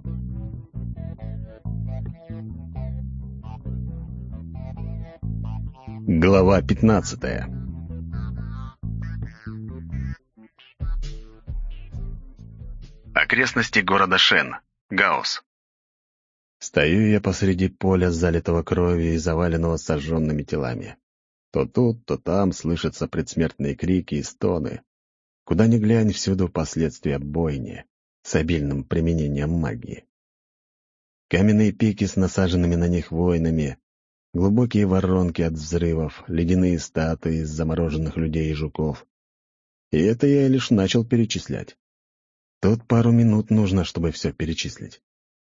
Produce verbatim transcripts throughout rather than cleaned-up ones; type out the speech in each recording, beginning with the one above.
Глава пятнадцатая. Окрестности города Шен. Гаос. Стою я посреди поля, залитого кровью и заваленного сожженными телами. То тут, то там слышатся предсмертные крики и стоны. Куда ни глянь, всюду последствия бойни с обильным применением магии. Каменные пики с насаженными на них воинами, глубокие воронки от взрывов, ледяные статуи из замороженных людей и жуков. И это я лишь начал перечислять. Тут пару минут нужно, чтобы все перечислить.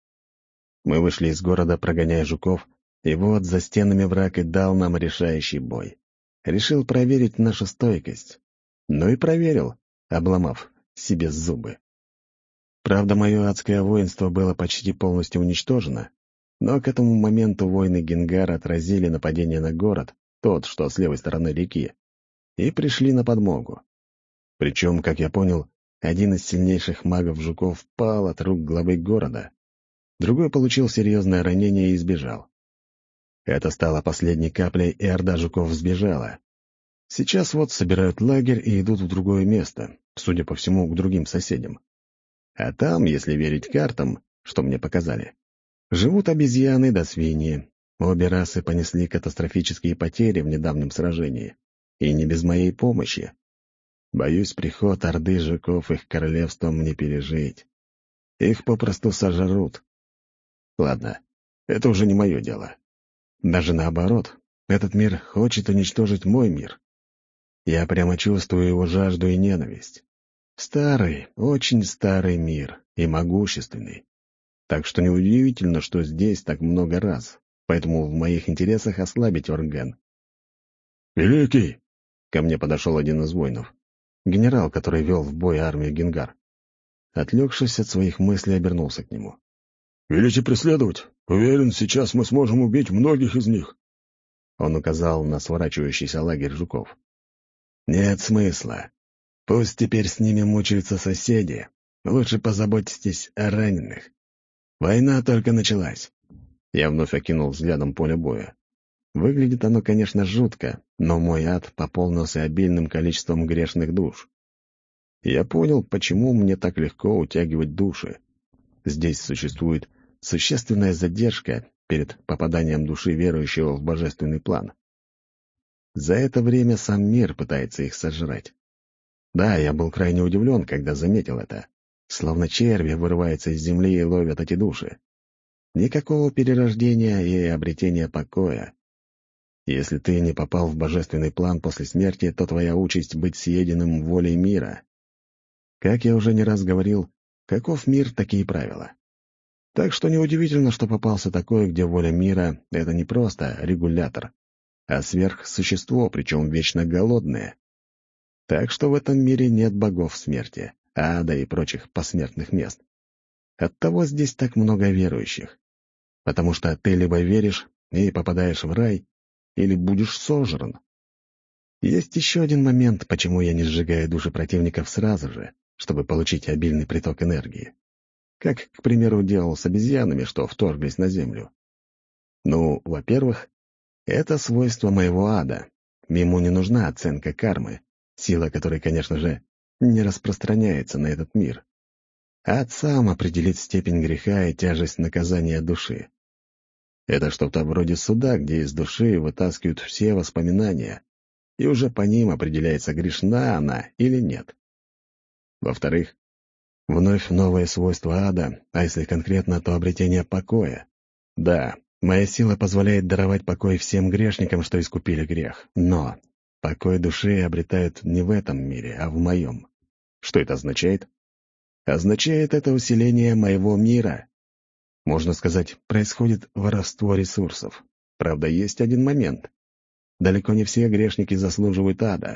Мы вышли из города, прогоняя жуков, и вот за стенами враг и дал нам решающий бой. Решил проверить нашу стойкость. Ну и проверил, обломав себе зубы. Правда, мое адское воинство было почти полностью уничтожено, но к этому моменту воины Генгара отразили нападение на город, тот, что с левой стороны реки, и пришли на подмогу. Причем, как я понял, один из сильнейших магов-жуков пал от рук главы города, другой получил серьезное ранение и сбежал. Это стало последней каплей, и орда жуков сбежала. Сейчас вот собирают лагерь и идут в другое место, судя по всему, к другим соседям. А там, если верить картам, что мне показали, живут обезьяны да свиньи. Обе расы понесли катастрофические потери в недавнем сражении, и не без моей помощи. Боюсь, приход орды жуков их королевством не пережить. Их попросту сожрут. Ладно, это уже не мое дело. Даже наоборот, этот мир хочет уничтожить мой мир. Я прямо чувствую его жажду и ненависть. Старый, очень старый мир и могущественный. Так что неудивительно, что здесь так много раз, поэтому в моих интересах ослабить орган. «Великий!» — ко мне подошел один из воинов, генерал, который вел в бой армию Генгар. Отвлекшись от своих мыслей, обернулся к нему. «Велите преследовать? Уверен, сейчас мы сможем убить многих из них». Он указал на сворачивающийся лагерь жуков. «Нет смысла. Пусть теперь с ними мучаются соседи. Лучше позаботьтесь о раненых. Война только началась». Я вновь окинул взглядом поле боя. Выглядит оно, конечно, жутко, но мой ад пополнился обильным количеством грешных душ. Я понял, почему мне так легко утягивать души. Здесь существует существенная задержка перед попаданием души верующего в божественный план. За это время сам мир пытается их сожрать. Да, я был крайне удивлен, когда заметил это. Словно черви вырываются из земли и ловят эти души. Никакого перерождения и обретения покоя. Если ты не попал в божественный план после смерти, то твоя участь — быть съеденным волей мира. Как я уже не раз говорил, каков мир, такие правила. Так что неудивительно, что попался такой, где воля мира — это не просто регулятор, а сверхсущество, причем вечно голодное. Так что в этом мире нет богов смерти, ада и прочих посмертных мест. Оттого здесь так много верующих. Потому что ты либо веришь и попадаешь в рай, или будешь сожран. Есть еще один момент, почему я не сжигаю души противников сразу же, чтобы получить обильный приток энергии. Как, к примеру, делал с обезьянами, что вторглись на Землю. Ну, во-первых, это свойство моего ада. Ему не нужна оценка кармы, сила которой, конечно же, не распространяется на этот мир. Ад сам определит степень греха и тяжесть наказания души. Это что-то вроде суда, где из души вытаскивают все воспоминания, и уже по ним определяется, грешна она или нет. Во-вторых, вновь новое свойство ада, а если конкретно, то обретение покоя. Да, моя сила позволяет даровать покой всем грешникам, что искупили грех, но покой души обретают не в этом мире, а в моем. Что это означает? Означает это усиление моего мира. Можно сказать, происходит воровство ресурсов. Правда, есть один момент. Далеко не все грешники заслуживают ада.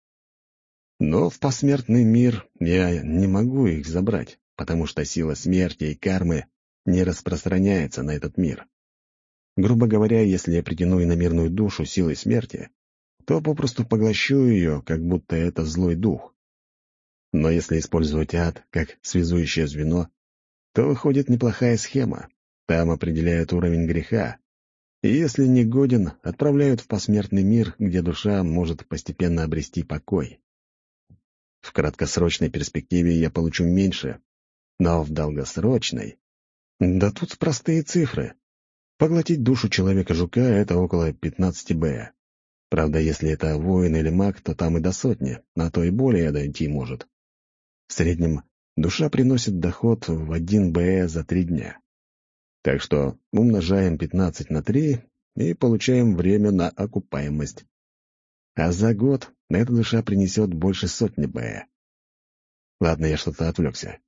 Но в посмертный мир я не могу их забрать, потому что сила смерти и кармы не распространяется на этот мир. Грубо говоря, если я притяну иномирную душу силой смерти, то попросту поглощу ее, как будто это злой дух. Но если использовать ад как связующее звено, то выходит неплохая схема. Там определяют уровень греха, и если не годен, отправляют в посмертный мир, где душа может постепенно обрести покой. В краткосрочной перспективе я получу меньше, но в долгосрочной... Да тут простые цифры. Поглотить душу человека-жука — это около пятнадцать бэ. Правда, если это воин или маг, то там и до сотни, а то и более дойти может. В среднем душа приносит доход в один бэ за три дня. Так что умножаем пятнадцать на три и получаем время на окупаемость. А за год эта душа принесет больше сотни бэ. Ладно, я что-то отвлекся.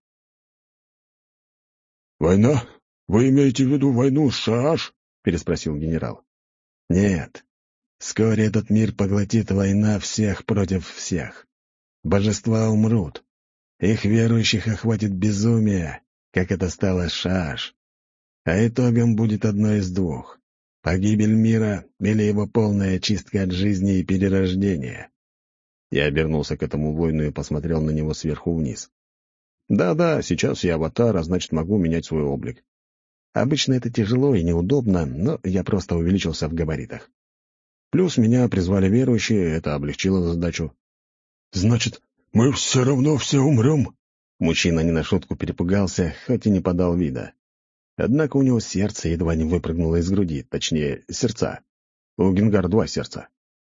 «Война? Вы имеете в виду войну с Шааш?» — переспросил генерал. «Нет. Вскоре этот мир поглотит война всех против всех. Божества умрут. Их верующих охватит безумие, как это стало с Шааш. А итогом будет одно из двух — погибель мира или его полная очистка от жизни и перерождения». Я обернулся к этому воину и посмотрел на него сверху вниз. Да-да, сейчас я аватар, а значит, могу менять свой облик. Обычно это тяжело и неудобно, но я просто увеличился в габаритах. Плюс меня призвали верующие, это облегчило задачу. «Значит, мы все равно все умрем?» Мужчина не на шутку перепугался, хоть и не подал вида. Однако у него сердце едва не выпрыгнуло из груди, точнее, сердца. У Генгар два сердца.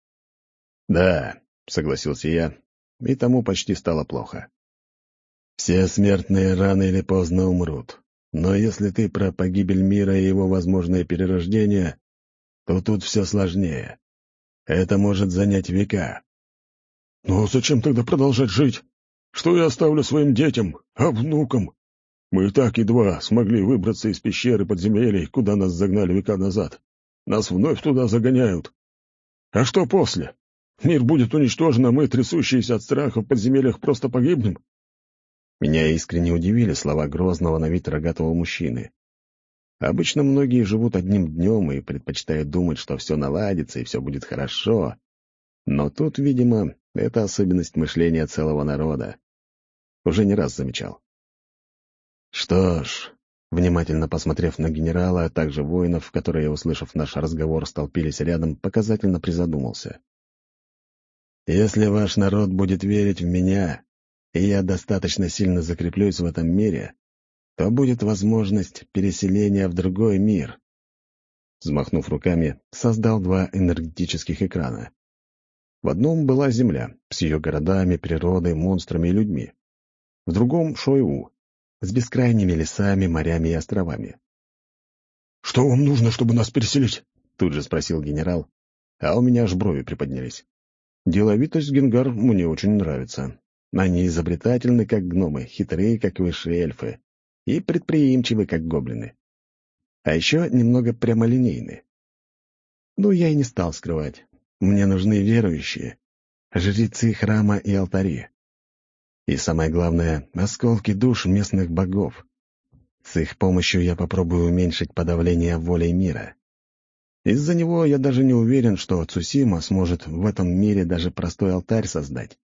«Да», — согласился я, и тому почти стало плохо. «Все смертные рано или поздно умрут. Но если ты про погибель мира и его возможное перерождение, то тут все сложнее. Это может занять века». «Но зачем тогда продолжать жить? Что я оставлю своим детям, а внукам? Мы и так едва смогли выбраться из пещеры подземелий, куда нас загнали века назад. Нас вновь туда загоняют. А что после? Мир будет уничтожен, а мы, трясущиеся от страха в подземельях, просто погибнем?» Меня искренне удивили слова грозного на вид рогатого мужчины. Обычно многие живут одним днем и предпочитают думать, что все наладится и все будет хорошо. Но тут, видимо, это особенность мышления целого народа. Уже не раз замечал. Что ж, внимательно посмотрев на генерала, а также воинов, которые, услышав наш разговор, столпились рядом, показательно призадумался. Если ваш народ будет верить в меня, и я достаточно сильно закреплюсь в этом мире, то будет возможность переселения в другой мир. Взмахнув руками, создал два энергетических экрана. В одном была Земля с ее городами, природой, монстрами и людьми. В другом — Шойу с бескрайними лесами, морями и островами. «Что вам нужно, чтобы нас переселить?» — тут же спросил генерал, а у меня аж брови приподнялись. Деловитость Генгар мне очень нравится. Они изобретательны, как гномы, хитрые, как высшие эльфы, и предприимчивы, как гоблины. А еще немного прямолинейны. Ну, я и не стал скрывать. Мне нужны верующие, жрецы храма и алтари. И самое главное — осколки душ местных богов. С их помощью я попробую уменьшить подавление волей мира. Из-за него я даже не уверен, что Цусима сможет в этом мире даже простой алтарь создать.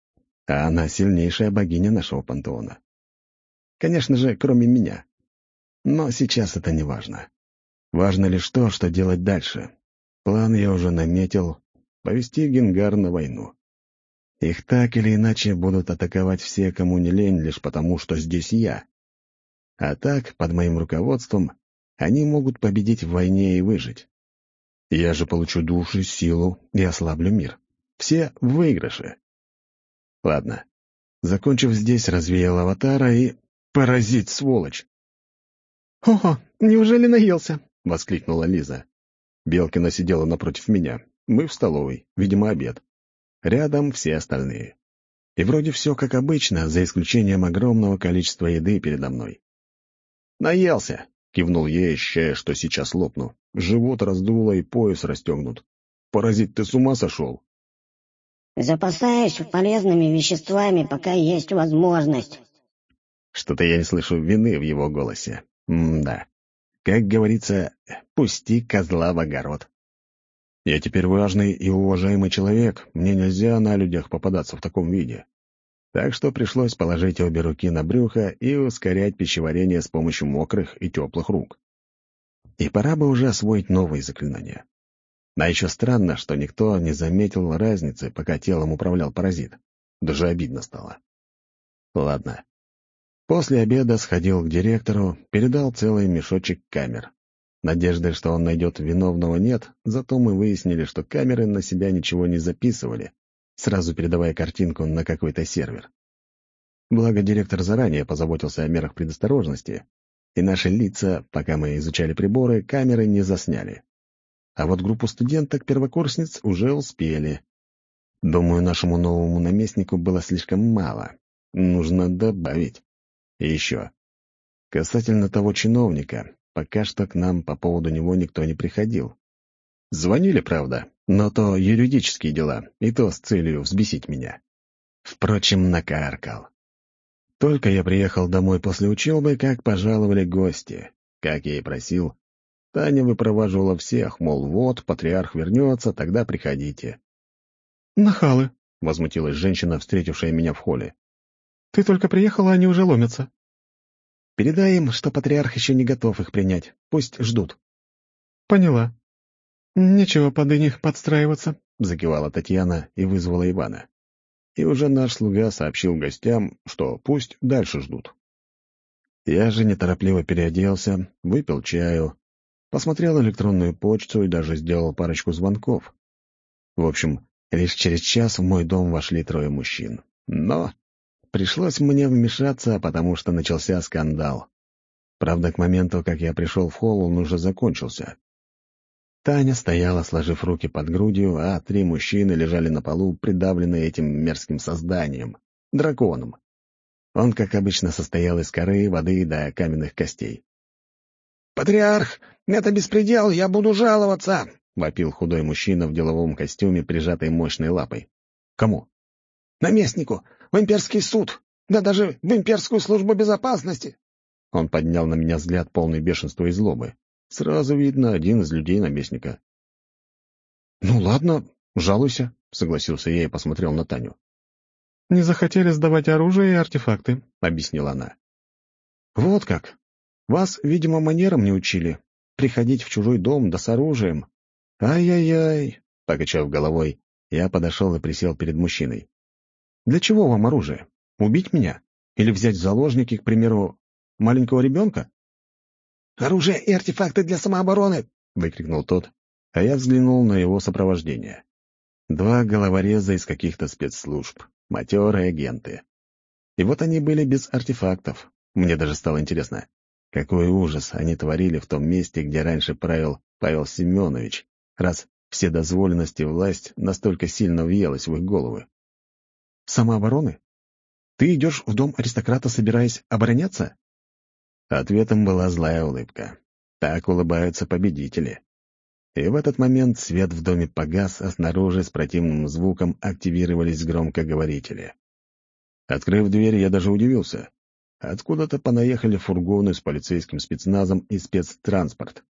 А она сильнейшая богиня нашего пантеона. Конечно же, кроме меня. Но сейчас это не важно. Важно лишь то, что делать дальше. План я уже наметил — повести Генгар на войну. Их так или иначе будут атаковать все, кому не лень, лишь потому, что здесь я. А так, под моим руководством, они могут победить в войне и выжить. Я же получу души, силу и ослаблю мир. Все в выигрыше. Ладно. Закончив здесь, развеял аватара и... Паразит, сволочь! «Ого, неужели наелся?» — воскликнула Лиза. Белкина сидела напротив меня. Мы в столовой, видимо, обед. Рядом все остальные. И вроде все как обычно, за исключением огромного количества еды передо мной. «Наелся!» — кивнул ей, ощущая, что сейчас лопну. Живот раздуло и пояс расстегнут. «Паразит, ты с ума сошел?» «Запасаюсь полезными веществами, пока есть возможность». Что-то я не слышу вины в его голосе. М-да. Как говорится, пусти козла в огород. Я теперь важный и уважаемый человек, мне нельзя на людях попадаться в таком виде. Так что пришлось положить обе руки на брюхо и ускорять пищеварение с помощью мокрых и теплых рук. И пора бы уже освоить новые заклинания. А еще странно, что никто не заметил разницы, пока телом управлял паразит. Даже обидно стало. Ладно. После обеда сходил к директору, передал целый мешочек камер. Надежды, что он найдет виновного, нет, зато мы выяснили, что камеры на себя ничего не записывали, сразу передавая картинку на какой-то сервер. Благо, директор заранее позаботился о мерах предосторожности, и наши лица, пока мы изучали приборы, камеры не засняли. А вот группу студенток-первокурсниц уже успели. Думаю, нашему новому наместнику было слишком мало. Нужно добавить. И еще. Касательно того чиновника, пока что к нам по поводу него никто не приходил. Звонили, правда, но то юридические дела, и то с целью взбесить меня. Впрочем, накаркал. Только я приехал домой после учебы, как пожаловали гости. Как я и просил, Таня выпроваживала всех, мол, вот, патриарх вернется, тогда приходите. «Нахалы!» — возмутилась женщина, встретившая меня в холле. «Ты только приехала, они уже ломятся». «Передай им, что патриарх еще не готов их принять. Пусть ждут». «Поняла. Нечего под них подстраиваться», — закивала Татьяна и вызвала Ивана. И уже наш слуга сообщил гостям, что пусть дальше ждут. Я же неторопливо переоделся, выпил чаю, посмотрел электронную почту и даже сделал парочку звонков. В общем, лишь через час в мой дом вошли трое мужчин. Но пришлось мне вмешаться, потому что начался скандал. Правда, к моменту, как я пришел в холл, он уже закончился. Таня стояла, сложив руки под грудью, а три мужчины лежали на полу, придавленные этим мерзким созданием — драконом. Он, как обычно, состоял из коры, воды до каменных костей. «Патриарх, это беспредел, я буду жаловаться!» — вопил худой мужчина в деловом костюме, прижатой мощной лапой. «Кому?» «Наместнику, в имперский суд, да даже в имперскую службу безопасности!» Он поднял на меня взгляд, полный бешенства и злобы. Сразу видно, один из людей наместника. «Ну ладно, жалуйся», — согласился я и посмотрел на Таню. «Не захотели сдавать оружие и артефакты», — объяснила она. «Вот как. Вас, видимо, манерам не учили. Приходить в чужой дом да с оружием. Ай-яй-яй», — покачав головой, я подошел и присел перед мужчиной. «Для чего вам оружие? Убить меня? Или взять в заложники, к примеру, маленького ребенка?» «Оружие и артефакты для самообороны!» — выкрикнул тот, а я взглянул на его сопровождение. Два головореза из каких-то спецслужб, матерые агенты. И вот они были без артефактов. Мне даже стало интересно, какой ужас они творили в том месте, где раньше правил Павел Семенович, раз вседозволенность и власть настолько сильно въелась в их головы. «Самообороны? Ты идешь в дом аристократа, собираясь обороняться?» Ответом была злая улыбка. Так улыбаются победители. И в этот момент свет в доме погас, а снаружи с противным звуком активировались громкоговорители. Открыв дверь, я даже удивился. Откуда-то понаехали фургоны с полицейским спецназом и спецтранспорт.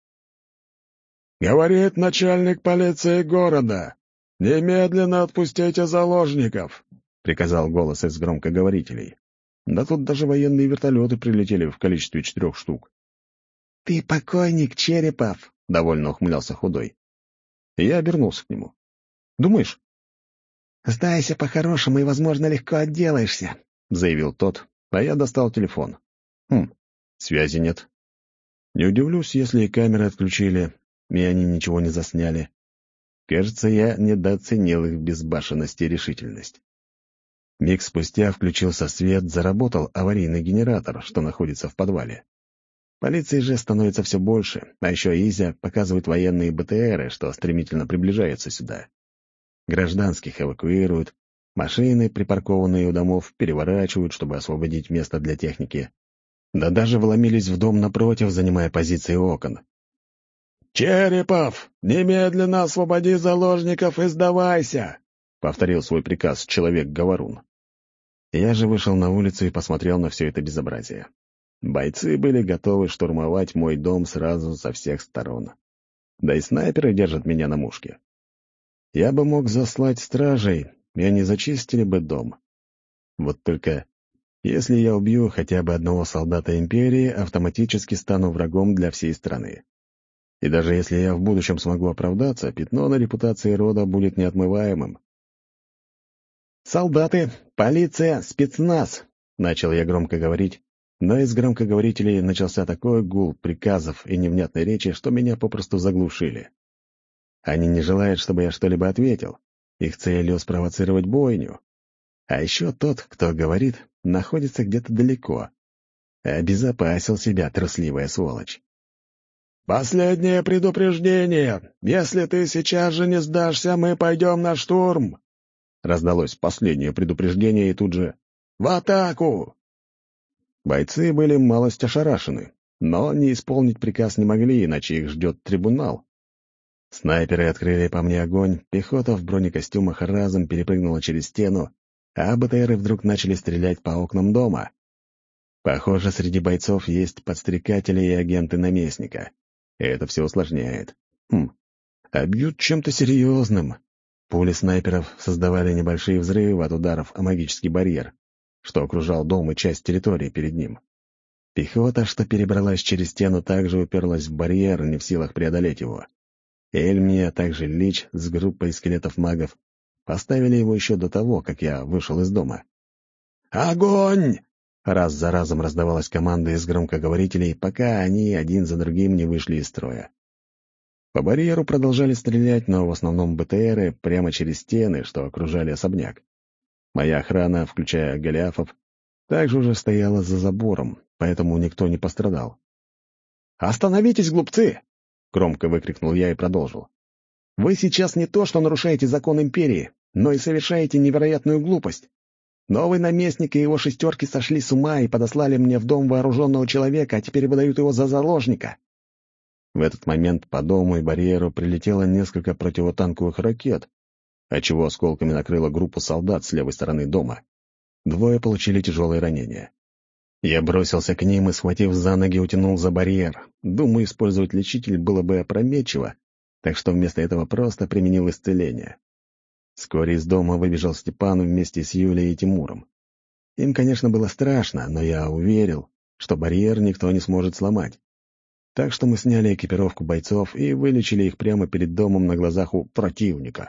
«Говорит начальник полиции города! Немедленно отпустите заложников!» — приказал голос из громкоговорителей. Да тут даже военные вертолеты прилетели в количестве четырех штук. «Ты покойник, Черепов!» — довольно ухмылялся худой. Я обернулся к нему. «Думаешь?» «Сдайся по-хорошему и, возможно, легко отделаешься», — заявил тот, а я достал телефон. Хм, связи нет. Не удивлюсь, если и камеры отключили, и они ничего не засняли. Кажется, я недооценил их безбашенность и решительность. Миг спустя включился свет, заработал аварийный генератор, что находится в подвале. Полиции же становится все больше, а еще Изя показывает военные БТРы, что стремительно приближаются сюда. Гражданских эвакуируют, машины, припаркованные у домов, переворачивают, чтобы освободить место для техники. Да даже вломились в дом напротив, занимая позиции окон. «Черепов, немедленно освободи заложников и сдавайся!» — повторил свой приказ человек-говорун. Я же вышел на улицу и посмотрел на все это безобразие. Бойцы были готовы штурмовать мой дом сразу со всех сторон. Да и снайперы держат меня на мушке. Я бы мог заслать стражей, и они зачистили бы дом. Вот только если я убью хотя бы одного солдата Империи, автоматически стану врагом для всей страны. И даже если я в будущем смогу оправдаться, пятно на репутации рода будет неотмываемым. «Солдаты, полиция, спецназ!» — начал я громко говорить, но из громкоговорителей начался такой гул приказов и невнятной речи, что меня попросту заглушили. Они не желают, чтобы я что-либо ответил. Их целью спровоцировать бойню. А еще тот, кто говорит, находится где-то далеко. Обезопасил себя, трусливая сволочь. «Последнее предупреждение! Если ты сейчас же не сдашься, мы пойдем на штурм!» Раздалось последнее предупреждение, и тут же «В атаку!» Бойцы были малость ошарашены, но не исполнить приказ не могли, иначе их ждет трибунал. Снайперы открыли по мне огонь, пехота в бронекостюмах разом перепрыгнула через стену, а БТРы вдруг начали стрелять по окнам дома. Похоже, среди бойцов есть подстрекатели и агенты наместника. И это все усложняет. Хм, а бьют чем-то серьезным. Пули снайперов создавали небольшие взрывы от ударов о магический барьер, что окружал дом и часть территории перед ним. Пехота, что перебралась через стену, также уперлась в барьер, не в силах преодолеть его. Эльми, а также Лич с группой скелетов-магов поставили его еще до того, как я вышел из дома. «Огонь!» Раз за разом раздавалась команда из громкоговорителей, пока они один за другим не вышли из строя. По барьеру продолжали стрелять, но в основном БТРы прямо через стены, что окружали особняк. Моя охрана, включая голиафов, также уже стояла за забором, поэтому никто не пострадал. «Остановитесь, глупцы!» — громко выкрикнул я и продолжил. «Вы сейчас не то что нарушаете закон Империи, но и совершаете невероятную глупость. Новый наместник и его шестерки сошли с ума и подослали мне в дом вооруженного человека, а теперь выдают его за заложника». В этот момент по дому и барьеру прилетело несколько противотанковых ракет, отчего осколками накрыло группу солдат с левой стороны дома. Двое получили тяжелые ранения. Я бросился к ним и, схватив за ноги, утянул за барьер. Думаю, использовать лечитель было бы опрометчиво, так что вместо этого просто применил исцеление. Вскоре из дома выбежал Степан вместе с Юлей и Тимуром. Им, конечно, было страшно, но я уверил, что барьер никто не сможет сломать. Так что мы сняли экипировку бойцов и вылечили их прямо перед домом на глазах у противника.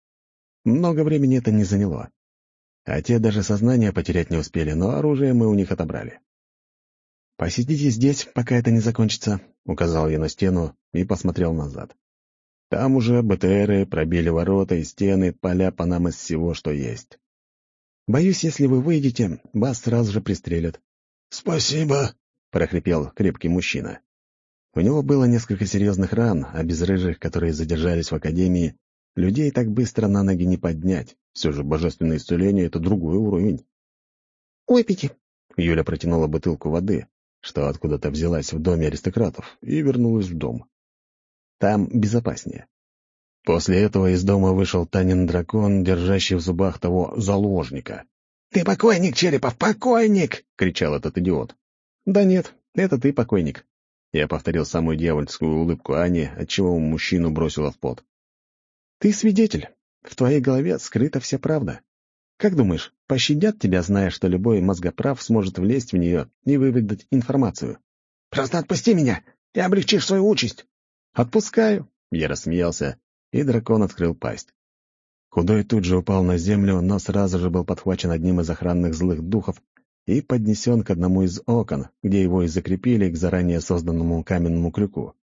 Много времени это не заняло. А те даже сознание потерять не успели, но оружие мы у них отобрали. «Посидите здесь, пока это не закончится», — указал я на стену и посмотрел назад. Там уже БТРы пробили ворота и стены, поля по нам из всего, что есть. «Боюсь, если вы выйдете, вас сразу же пристрелят». «Спасибо», — прохрипел крепкий мужчина. У него было несколько серьезных ран, а без рыжих, которые задержались в академии, людей так быстро на ноги не поднять. Все же божественное исцеление — это другой уровень. «Выпейте». Юля протянула бутылку воды, что откуда-то взялась в доме аристократов, и вернулась в дом. Там безопаснее. После этого из дома вышел Танин дракон, держащий в зубах того заложника. «Ты покойник, Черепов, покойник!» — кричал этот идиот. «Да нет, это ты покойник». Я повторил самую дьявольскую улыбку Ани, отчего мужчину бросило в пот. «Ты свидетель. В твоей голове скрыта вся правда. Как думаешь, пощадят тебя, зная, что любой мозгоправ сможет влезть в нее и выведать информацию?» «Просто отпусти меня, и облегчишь свою участь». «Отпускаю», — я рассмеялся, и дракон открыл пасть. Худой тут же упал на землю, но сразу же был подхвачен одним из охранных злых духов и поднесен к одному из окон, где его и закрепили к заранее созданному каменному крюку.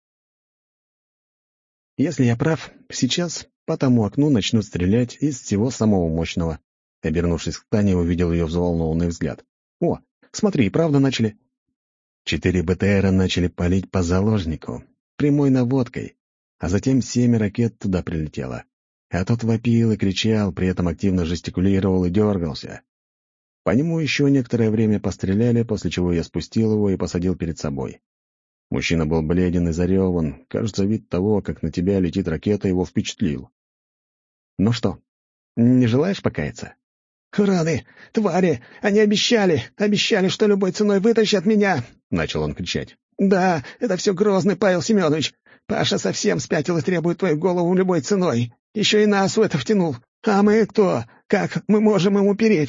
«Если я прав, сейчас по тому окну начнут стрелять из всего самого мощного». Обернувшись к Тане, увидел ее взволнованный взгляд. «О, смотри, правда начали?» Четыре БТРа начали палить по заложнику, прямой наводкой, а затем семь ракет туда прилетело. А тот вопил и кричал, при этом активно жестикулировал и дергался. По нему еще некоторое время постреляли, после чего я спустил его и посадил перед собой. Мужчина был бледен и зареван. Кажется, вид того, как на тебя летит ракета, его впечатлил. «Ну что, не желаешь покаяться?» «Ураны! Твари! Они обещали! Обещали, что любой ценой вытащат меня!» — начал он кричать. «Да, это все Грозный Павел Семенович. Паша совсем спятил и требует твою голову любой ценой. Еще и нас в это втянул. А мы кто? Как мы можем ему перечить?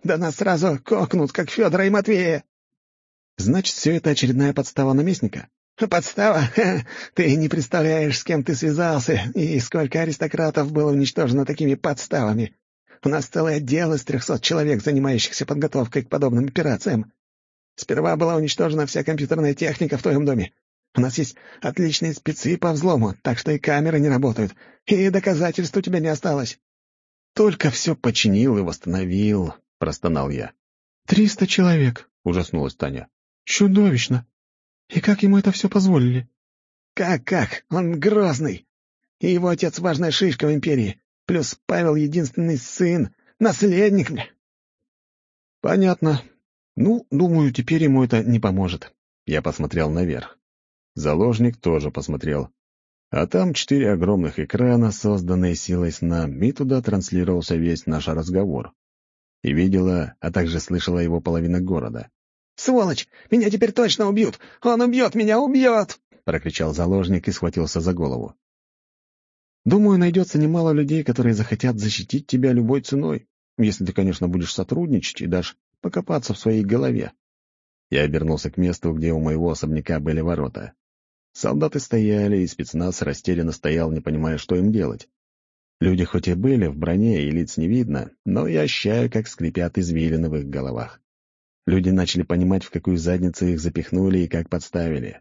Да нас сразу кокнут, как Федора и Матвея!» «Значит, все это очередная подстава наместника?» «Подстава? Ха, ты не представляешь, с кем ты связался, и сколько аристократов было уничтожено такими подставами. У нас целый отдел из трехсот человек, занимающихся подготовкой к подобным операциям. Сперва была уничтожена вся компьютерная техника в твоем доме. У нас есть отличные спецы по взлому, так что и камеры не работают, и доказательств у тебя не осталось». «Только все починил и восстановил», — простонал я. «Триста человек», — ужаснулась Таня. «Чудовищно! И как ему это все позволили?» «Как-как? Он грозный. И его отец важная шишка в империи. Плюс Павел единственный сын, наследник мне». «Понятно. Ну, думаю, теперь ему это не поможет». Я посмотрел наверх. Заложник тоже посмотрел. А там четыре огромных экрана, созданные силой сна, и туда транслировался весь наш разговор. И видела, а также слышала его половина города. «Сволочь! Меня теперь точно убьют! Он убьет меня, убьет!» — прокричал заложник и схватился за голову. «Думаю, найдется немало людей, которые захотят защитить тебя любой ценой, если ты, конечно, будешь сотрудничать и дашь покопаться в своей голове». Я обернулся к месту, где у моего особняка были ворота. Солдаты стояли, и спецназ растерянно стоял, не понимая, что им делать. Люди хоть и были в броне, и лиц не видно, но я ощущаю, как скрипят извилины в их головах. Люди начали понимать, в какую задницу их запихнули и как подставили.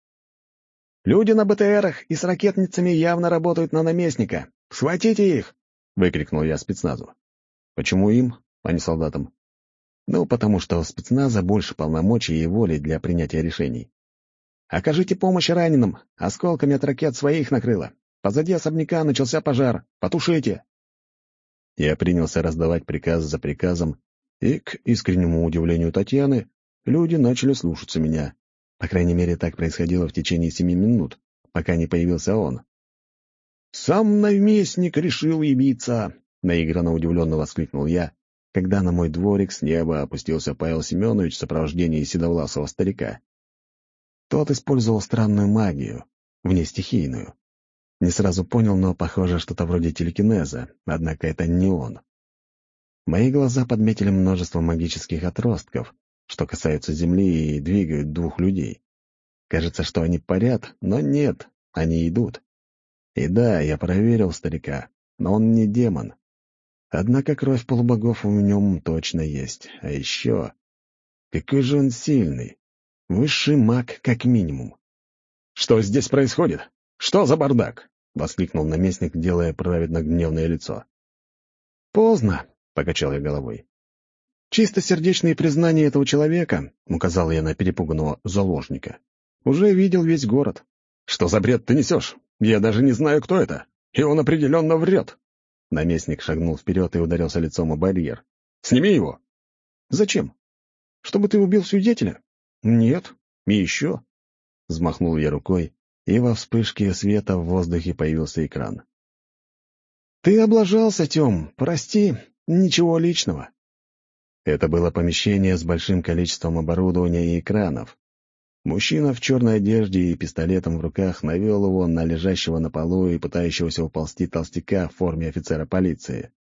«Люди на БТРах и с ракетницами явно работают на наместника. Схватите их!» — выкрикнул я спецназу. «Почему им, а не солдатам?» «Ну, потому что у спецназа больше полномочий и воли для принятия решений. Окажите помощь раненым, осколками от ракет своих накрыло. Позади особняка начался пожар. Потушите!» Я принялся раздавать приказ за приказом, и, к искреннему удивлению Татьяны, люди начали слушаться меня. По крайней мере, так происходило в течение семи минут, пока не появился он. «Сам наместник решил явиться!» — наигранно удивленно воскликнул я, когда на мой дворик с неба опустился Павел Семенович в сопровождении седовласого старика. Тот использовал странную магию, внестихийную. Не сразу понял, но, похоже, что-то вроде телекинеза, однако это не он. Мои глаза подметили множество магических отростков, что касаются земли и двигают двух людей. Кажется, что они парят, но нет, они идут. И да, я проверил старика, но он не демон. Однако кровь полубогов в нем точно есть. А еще... Какой же он сильный. Высший маг как минимум. «Что здесь происходит? Что за бардак?» — воскликнул наместник, делая праведно гневное лицо. «Поздно», — покачал я головой. «Чистосердечные признания этого человека», — указал я на перепуганного заложника, — «уже видел весь город». «Что за бред ты несешь? Я даже не знаю, кто это. И он определенно врет». Наместник шагнул вперед и ударился лицом о барьер. «Сними его!» «Зачем? Чтобы ты убил свидетеля?» «Нет. И еще». Взмахнул я рукой, и во вспышке света в воздухе появился экран. «Ты облажался, Тем. Прости. Ничего личного». Это было помещение с большим количеством оборудования и экранов. Мужчина в черной одежде и пистолетом в руках навел его на лежащего на полу и пытающегося уползти толстяка в форме офицера полиции.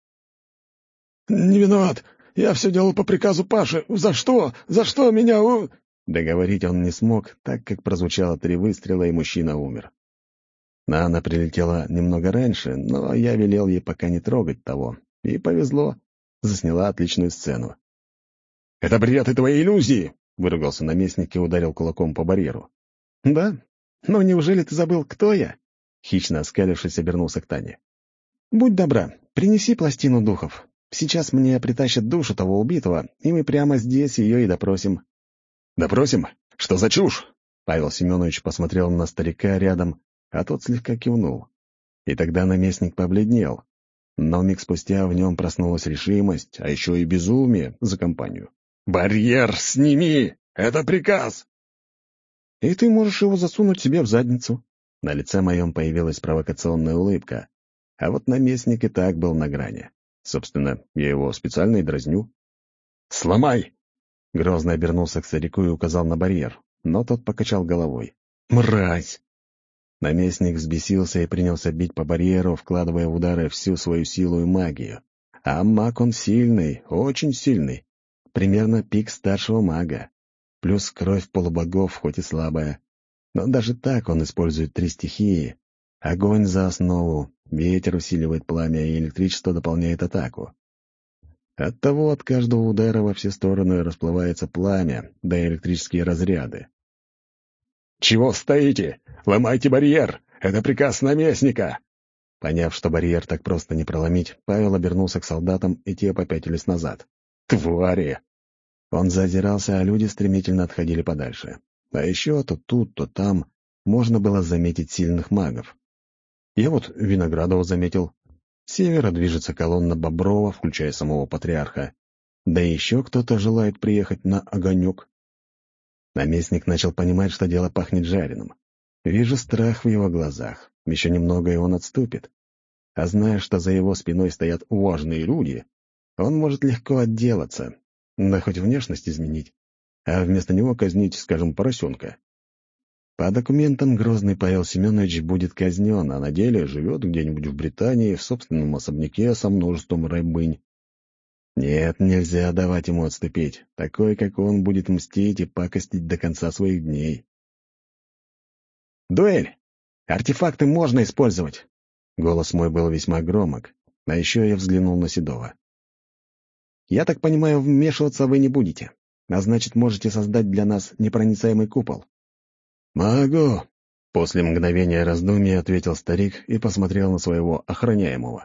«Не виноват. Я все делал по приказу Паши. За что? За что меня у...» Договорить он не смог, так как прозвучало три выстрела, и мужчина умер. Нана прилетела немного раньше, но я велел ей пока не трогать того. И повезло. Засняла отличную сцену. «Это бред и твои иллюзии!» — выругался наместник и ударил кулаком по барьеру. «Да? Но неужели ты забыл, кто я?» Хищно оскалившись, обернулся к Тане. «Будь добра, принеси пластину духов. Сейчас мне притащат душу того убитого, и мы прямо здесь ее и допросим». «Допросим? Что за чушь?» Павел Семенович посмотрел на старика рядом, а тот слегка кивнул. И тогда наместник побледнел. Но миг спустя в нем проснулась решимость, а еще и безумие за компанию. «Барьер сними! Это приказ!» «И ты можешь его засунуть себе в задницу». На лице моем появилась провокационная улыбка, а вот наместник и так был на грани. Собственно, я его специально и дразню. «Сломай!» Грозно обернулся к старику и указал на барьер, но тот покачал головой. «Мразь!» Наместник взбесился и принялся бить по барьеру, вкладывая в удары всю свою силу и магию. А маг он сильный, очень сильный, примерно пик старшего мага. Плюс кровь полубогов, хоть и слабая. Но даже так он использует три стихии. Огонь за основу, ветер усиливает пламя, и электричество дополняет атаку. Оттого от каждого удара во все стороны расплывается пламя, да и электрические разряды. «Чего стоите? Ломайте барьер! Это приказ наместника!» Поняв, что барьер так просто не проломить, Павел обернулся к солдатам, и те попятились назад. «Твари!» Он зазирался, а люди стремительно отходили подальше. А еще то тут, то там можно было заметить сильных магов. Я вот Виноградова заметил. С севера движется колонна Боброва, включая самого патриарха. Да и еще кто-то желает приехать на огонек. Наместник начал понимать, что дело пахнет жареным. Вижу страх в его глазах. Еще немного, и он отступит. А зная, что за его спиной стоят важные люди, он может легко отделаться, да хоть внешность изменить, а вместо него казнить, скажем, поросенка. По документам Грозный Павел Семенович будет казнен, а на деле живет где-нибудь в Британии в собственном особняке со множеством рабынь. Нет, нельзя давать ему отступить. Такой, как он, будет мстить и пакостить до конца своих дней. «Дуэль! Артефакты можно использовать!» Голос мой был весьма громок, а еще я взглянул на Седова. «Я так понимаю, вмешиваться вы не будете, а значит, можете создать для нас непроницаемый купол». «Могу», — после мгновения раздумья ответил старик и посмотрел на своего охраняемого.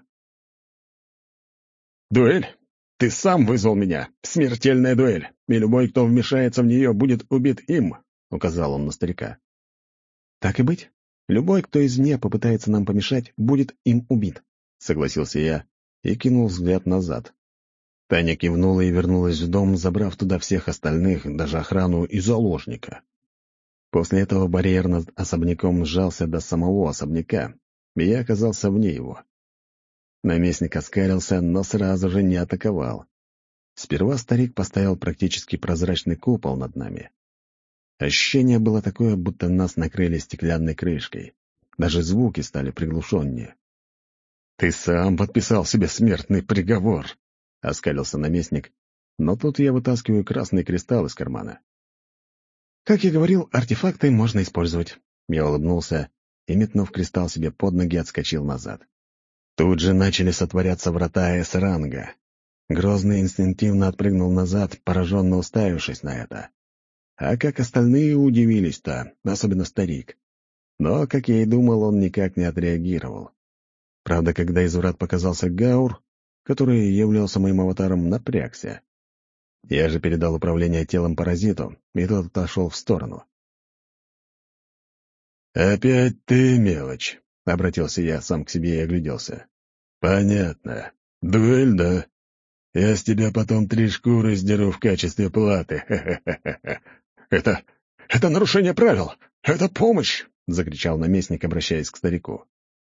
«Дуэль? Ты сам вызвал меня! Смертельная дуэль! И любой, кто вмешается в нее, будет убит им!» — указал он на старика. «Так и быть. Любой, кто извне попытается нам помешать, будет им убит», — согласился я и кинул взгляд назад. Таня кивнула и вернулась в дом, забрав туда всех остальных, даже охрану и заложника. После этого барьер над особняком сжался до самого особняка, и я оказался вне его. Наместник оскалился, но сразу же не атаковал. Сперва старик поставил практически прозрачный купол над нами. Ощущение было такое, будто нас накрыли стеклянной крышкой. Даже звуки стали приглушеннее. «Ты сам подписал себе смертный приговор», — оскалился наместник, но тут я вытаскиваю красный кристалл из кармана. «Как я говорил, артефакты можно использовать». Я улыбнулся и, метнув кристалл себе под ноги, отскочил назад. Тут же начали сотворяться врата С-ранга. Грозный инстинктивно отпрыгнул назад, пораженно уставившись на это. А как остальные удивились-то, особенно старик. Но, как я и думал, он никак не отреагировал. Правда, когда из врат показался Гаур, который являлся моим аватаром, напрягся. Я же передал управление телом паразиту, и тот отошел в сторону. «Опять ты, мелочь», — обратился я сам к себе и огляделся. «Понятно. Дуэль, да? Я с тебя потом три шкуры сдеру в качестве платы. Ха-ха-ха-ха». «Это... это нарушение правил! Это помощь!» — закричал наместник, обращаясь к старику.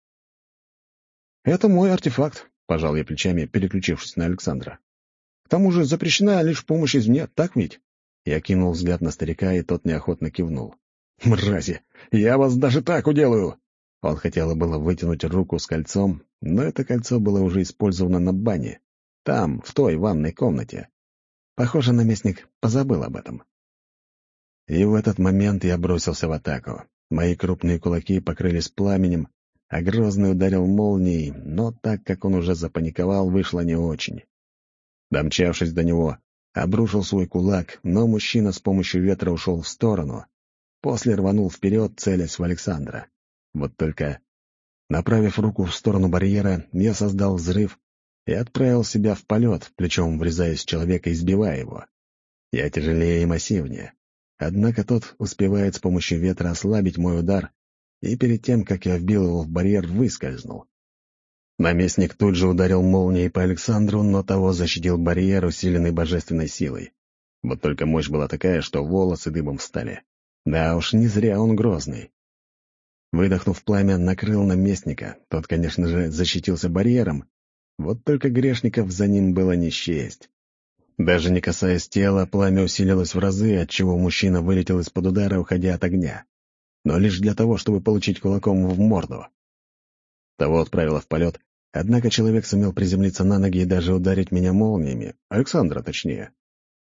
«Это мой артефакт», — пожал я плечами, переключившись на Александра. «К тому же запрещена лишь помощь извне, так ведь?» Я кинул взгляд на старика, и тот неохотно кивнул. «Мрази! Я вас даже так уделаю!» Он хотел было вытянуть руку с кольцом, но это кольцо было уже использовано на бане. Там, в той ванной комнате. Похоже, наместник позабыл об этом. И в этот момент я бросился в атаку. Мои крупные кулаки покрылись пламенем, а Грозный ударил молнией, но так как он уже запаниковал, вышло не очень. Домчавшись до него, обрушил свой кулак, но мужчина с помощью ветра ушел в сторону. После рванул вперед, целясь в Александра. Вот только, направив руку в сторону барьера, я создал взрыв и отправил себя в полет, плечом врезаясь в человека и сбивая его. Я тяжелее и массивнее. Однако тот успевает с помощью ветра ослабить мой удар, и перед тем, как я вбил его в барьер, выскользнул. Наместник тут же ударил молнией по Александру, но того защитил барьер, усиленный божественной силой. Вот только мощь была такая, что волосы дыбом встали. Да уж, не зря он Грозный. Выдохнув пламя, накрыл наместника. Тот, конечно же, защитился барьером. Вот только грешников за ним было не счесть. Даже не касаясь тела, пламя усилилось в разы, отчего мужчина вылетел из-под удара, уходя от огня. Но лишь для того, чтобы получить кулаком в морду. Того отправило в полет, однако человек сумел приземлиться на ноги и даже ударить меня молниями, Александра точнее.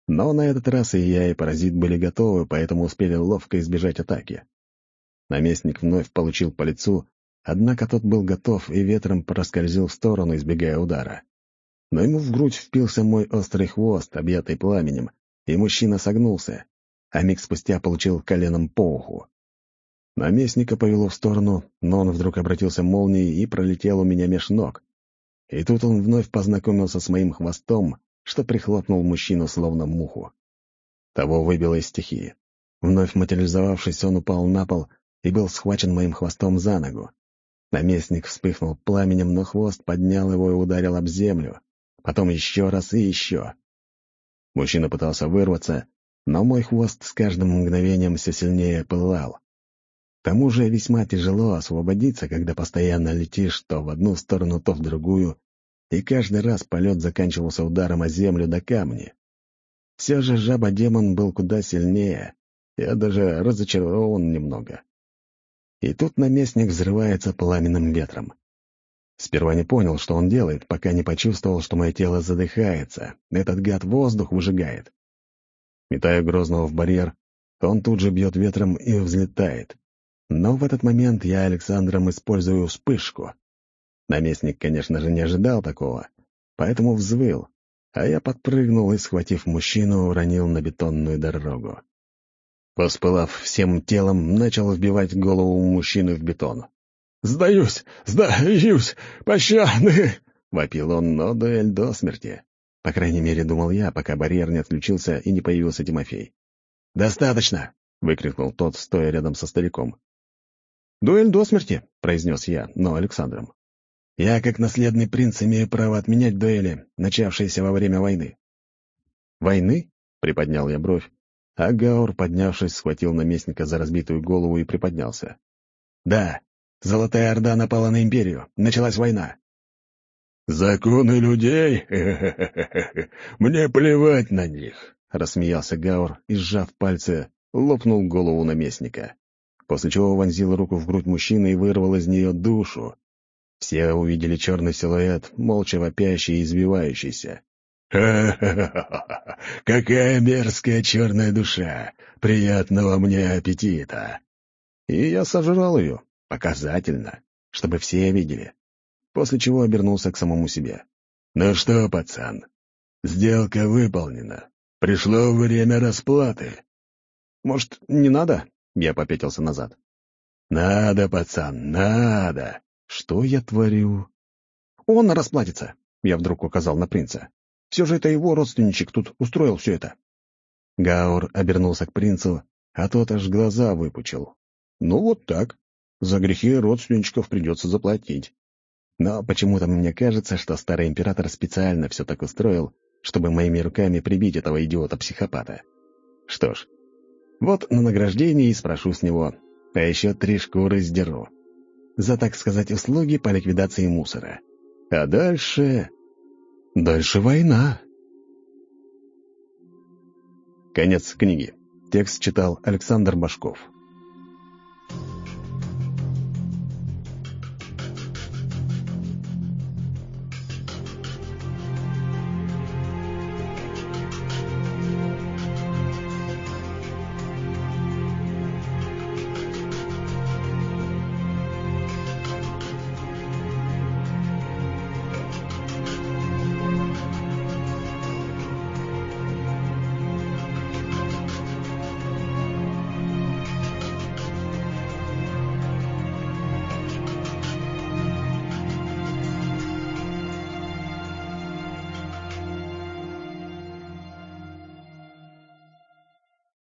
Но на этот раз и я, и паразит были готовы, поэтому успели ловко избежать атаки. Наместник вновь получил по лицу, однако тот был готов и ветром проскользил в сторону, избегая удара. Но ему в грудь впился мой острый хвост, объятый пламенем, и мужчина согнулся, а миг спустя получил коленом по уху. Наместника повело в сторону, но он вдруг обратился молнией и пролетел у меня меж ног. И тут он вновь познакомился с моим хвостом, что прихлопнул мужчину словно муху. Того выбило из стихии. Вновь материализовавшись, он упал на пол и был схвачен моим хвостом за ногу. Наместник вспыхнул пламенем, но хвост поднял его и ударил об землю. Потом еще раз и еще. Мужчина пытался вырваться, но мой хвост с каждым мгновением все сильнее пылал. К тому же весьма тяжело освободиться, когда постоянно летишь то в одну сторону, то в другую, и каждый раз полет заканчивался ударом о землю до камни. Все же жаба-демон был куда сильнее, я даже разочарован немного. И тут наместник взрывается пламенным ветром. Сперва не понял, что он делает, пока не почувствовал, что мое тело задыхается. Этот гад воздух выжигает. Метая Грозного в барьер, он тут же бьет ветром и взлетает. Но в этот момент я Александром использую вспышку. Наместник, конечно же, не ожидал такого, поэтому взвыл, а я подпрыгнул и, схватив мужчину, уронил на бетонную дорогу. Поспылав всем телом, начал вбивать голову мужчины в бетон. «Сдаюсь! Сдаюсь! Пощады!» — вопил он, но дуэль до смерти. По крайней мере, думал я, пока барьер не отключился и не появился Тимофей. «Достаточно!» — выкрикнул тот, стоя рядом со стариком. «Дуэль до смерти!» — произнес я, но Александром. «Я, как наследный принц, имею право отменять дуэли, начавшиеся во время войны». «Войны?» — приподнял я бровь, а Гаур, поднявшись, схватил наместника за разбитую голову и приподнялся. «Да, Золотая Орда напала на Империю. Началась война». «Законы людей? Мне плевать на них!» — рассмеялся Гаур и, сжав пальцы, лопнул голову наместника, после чего вонзил руку в грудь мужчины и вырвал из нее душу. Все увидели черный силуэт, молча вопящий и извивающийся. «Ха-ха-ха! Какая мерзкая черная душа! Приятного мне аппетита!» И я сожрал ее, показательно, чтобы все видели, после чего обернулся к самому себе. «Ну что, пацан, сделка выполнена. Пришло время расплаты». «Может, не надо?» — я попятился назад. «Надо, пацан, надо!» «Что я творю?» «Он расплатится!» — я вдруг указал на принца. «Все же это его родственничек тут устроил все это». Гаур обернулся к принцу, а тот аж глаза выпучил. «Ну вот так. За грехи родственничков придется заплатить». Но почему-то мне кажется, что старый император специально все так устроил, чтобы моими руками прибить этого идиота-психопата. Что ж, вот на награждение и спрошу с него, а еще три шкуры сдеру. За, так сказать, услуги по ликвидации мусора. А дальше... Дальше война. Конец книги. Текст читал Александр Башков.